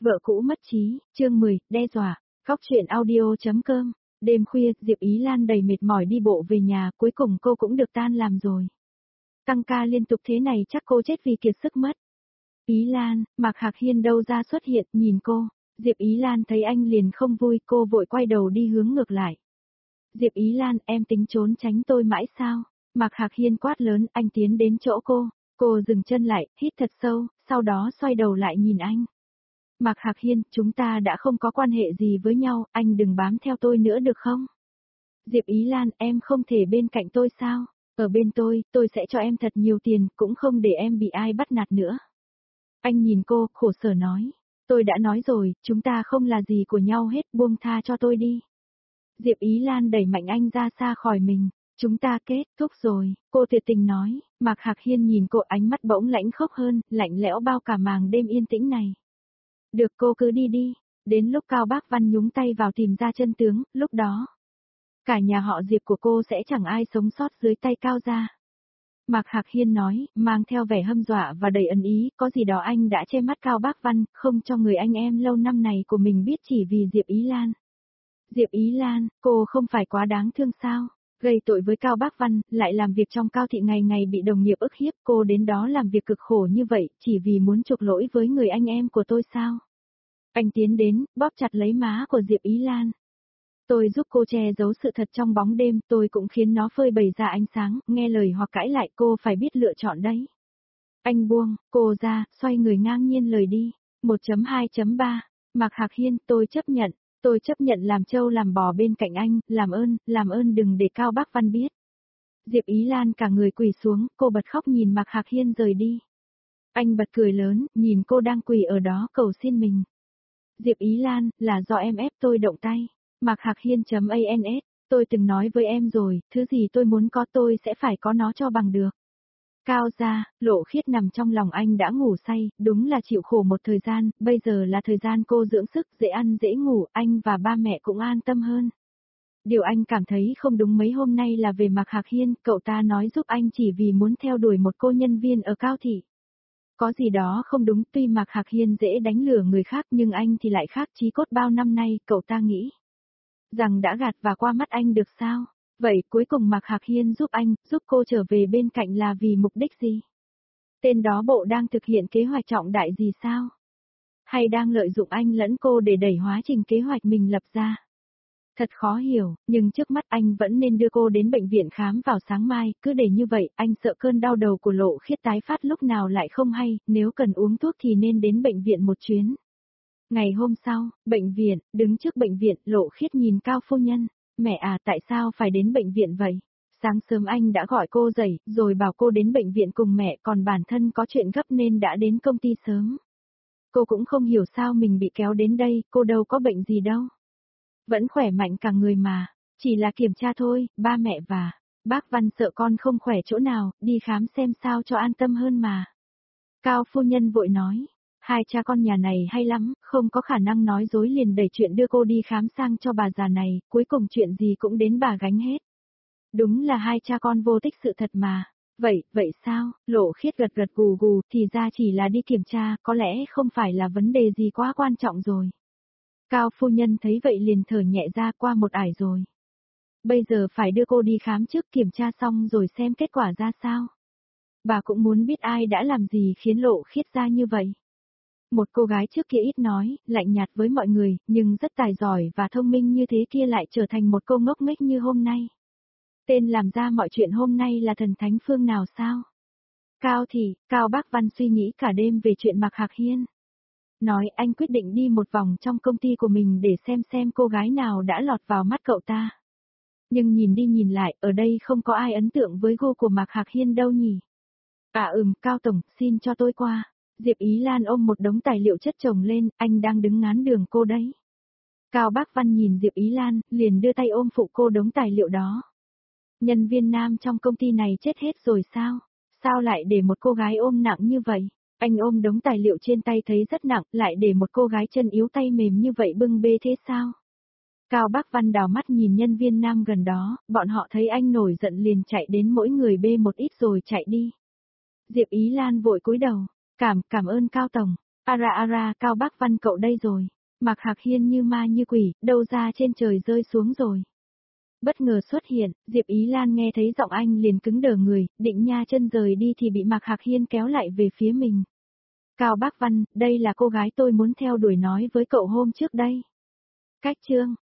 Vợ cũ mất trí, chương 10, đe dọa, góc truyện audio.com. Đêm khuya, Diệp Ý Lan đầy mệt mỏi đi bộ về nhà, cuối cùng cô cũng được tan làm rồi. Tăng ca liên tục thế này chắc cô chết vì kiệt sức mất. Ý Lan, Mạc Hạc Hiên đâu ra xuất hiện, nhìn cô. Diệp Ý Lan thấy anh liền không vui, cô vội quay đầu đi hướng ngược lại. Diệp Ý Lan, em tính trốn tránh tôi mãi sao? Mạc Hạc Hiên quát lớn, anh tiến đến chỗ cô. Cô dừng chân lại, hít thật sâu, sau đó xoay đầu lại nhìn anh. Mạc Hạc Hiên, chúng ta đã không có quan hệ gì với nhau, anh đừng bám theo tôi nữa được không? Diệp Ý Lan, em không thể bên cạnh tôi sao? Ở bên tôi sẽ cho em thật nhiều tiền, cũng không để em bị ai bắt nạt nữa. Anh nhìn cô, khổ sở nói. Tôi đã nói rồi, chúng ta không là gì của nhau hết, buông tha cho tôi đi. Diệp Ý Lan đẩy mạnh anh ra xa khỏi mình. Chúng ta kết thúc rồi, cô tuyệt tình nói. Mạc Hạc Hiên nhìn cô, ánh mắt bỗng lãnh khốc hơn, lạnh lẽo bao cả màng đêm yên tĩnh này. Được, cô cứ đi đi. Đến lúc Cao Bác Văn nhúng tay vào tìm ra chân tướng, lúc đó cả nhà họ Diệp của cô sẽ chẳng ai sống sót dưới tay Cao gia. Mạc Hạc Hiên nói, mang theo vẻ hâm dọa và đầy ẩn ý, có gì đó anh đã che mắt Cao Bác Văn, không cho người anh em lâu năm này của mình biết chỉ vì Diệp Ý Lan. Diệp Ý Lan, cô không phải quá đáng thương sao? Gây tội với Cao Bác Văn, lại làm việc trong Cao thị ngày ngày bị đồng nghiệp ức hiếp, cô đến đó làm việc cực khổ như vậy, chỉ vì muốn chuộc lỗi với người anh em của tôi sao? Anh tiến đến, bóp chặt lấy má của Diệp Ý Lan. Tôi giúp cô che giấu sự thật trong bóng đêm, tôi cũng khiến nó phơi bày ra ánh sáng, nghe lời hoặc cãi lại cô phải biết lựa chọn đấy. Anh buông cô ra, xoay người ngang nhiên lời đi. 1.2.3 Mạc Hạc Hiên, tôi chấp nhận làm trâu làm bò bên cạnh anh, làm ơn đừng để Cao Bác Văn biết. Diệp Ý Lan cả người quỳ xuống, cô bật khóc nhìn Mạc Hạc Hiên rời đi. Anh bật cười lớn, nhìn cô đang quỳ ở đó cầu xin mình. Diệp Ý Lan, là do em ép tôi động tay. Mạc Hạc Hiên.ans, tôi từng nói với em rồi, thứ gì tôi muốn có tôi sẽ phải có nó cho bằng được. Cao gia, Lộ Khiết nằm trong lòng anh đã ngủ say, đúng là chịu khổ một thời gian, bây giờ là thời gian cô dưỡng sức, dễ ăn dễ ngủ, anh và ba mẹ cũng an tâm hơn. Điều anh cảm thấy không đúng mấy hôm nay là về Mạc Hạc Hiên, cậu ta nói giúp anh chỉ vì muốn theo đuổi một cô nhân viên ở Cao thị. Có gì đó không đúng, tuy Mạc Hạc Hiên dễ đánh lừa người khác nhưng anh thì lại khác, chí cốt bao năm nay, cậu ta nghĩ rằng đã gạt và qua mắt anh được sao? Vậy cuối cùng Mạc Hạc Hiên giúp anh, giúp cô trở về bên cạnh là vì mục đích gì? Tên đó bộ đang thực hiện kế hoạch trọng đại gì sao? Hay đang lợi dụng anh lẫn cô để đẩy hóa trình kế hoạch mình lập ra? Thật khó hiểu, nhưng trước mắt anh vẫn nên đưa cô đến bệnh viện khám vào sáng mai, cứ để như vậy, anh sợ cơn đau đầu của Lộ Khiết tái phát lúc nào lại không hay, nếu cần uống thuốc thì nên đến bệnh viện một chuyến. Ngày hôm sau, bệnh viện, đứng trước bệnh viện, Lộ Khiết nhìn Cao phu nhân. Mẹ à, tại sao phải đến bệnh viện vậy? Sáng sớm anh đã gọi cô dậy, rồi bảo cô đến bệnh viện cùng mẹ, còn bản thân có chuyện gấp nên đã đến công ty sớm. Cô cũng không hiểu sao mình bị kéo đến đây, cô đâu có bệnh gì đâu. Vẫn khỏe mạnh cả người mà, chỉ là kiểm tra thôi, ba mẹ và bác Văn sợ con không khỏe chỗ nào, đi khám xem sao cho an tâm hơn mà. Cao phu nhân vội nói. Hai cha con nhà này hay lắm, không có khả năng nói dối liền đẩy chuyện đưa cô đi khám sang cho bà già này, cuối cùng chuyện gì cũng đến bà gánh hết. Đúng là hai cha con vô tích sự thật mà. Vậy sao? Lộ Khiết gật gật gù gù, thì ra chỉ là đi kiểm tra, có lẽ không phải là vấn đề gì quá quan trọng rồi. Cao phu nhân thấy vậy liền thở nhẹ ra, qua một ải rồi. Bây giờ phải đưa cô đi khám trước, kiểm tra xong rồi xem kết quả ra sao. Bà cũng muốn biết ai đã làm gì khiến Lộ Khiết ra như vậy. Một cô gái trước kia ít nói, lạnh nhạt với mọi người, nhưng rất tài giỏi và thông minh như thế kia lại trở thành một cô ngốc nghếch như hôm nay. Tên làm ra mọi chuyện hôm nay là thần thánh phương nào sao? Cao Bác Văn suy nghĩ cả đêm về chuyện Mạc Hạc Hiên. Nói anh quyết định đi một vòng trong công ty của mình để xem cô gái nào đã lọt vào mắt cậu ta. Nhưng nhìn đi nhìn lại, ở đây không có ai ấn tượng với gu của Mạc Hạc Hiên đâu nhỉ? Cao tổng, xin cho tôi qua. Diệp Ý Lan ôm một đống tài liệu chất chồng lên, anh đang đứng ngán đường cô đấy. Cao Bác Văn nhìn Diệp Ý Lan, liền đưa tay ôm phụ cô đống tài liệu đó. Nhân viên nam trong công ty này chết hết rồi sao? Sao lại để một cô gái ôm nặng như vậy? Anh ôm đống tài liệu trên tay thấy rất nặng, lại để một cô gái chân yếu tay mềm như vậy bưng bê thế sao? Cao Bác Văn đào mắt nhìn nhân viên nam gần đó, bọn họ thấy anh nổi giận liền chạy đến mỗi người bê một ít rồi chạy đi. Diệp Ý Lan vội cúi đầu. Cảm ơn Cao tổng. Ara, Cao Bác Văn cậu đây rồi. Mạc Hạc Hiên như ma như quỷ, đâu ra trên trời rơi xuống rồi. Bất ngờ xuất hiện, Diệp Ý Lan nghe thấy giọng anh liền cứng đờ người, định nha chân rời đi thì bị Mạc Hạc Hiên kéo lại về phía mình. Cao Bác Văn, đây là cô gái tôi muốn theo đuổi nói với cậu hôm trước đây. Cách chương.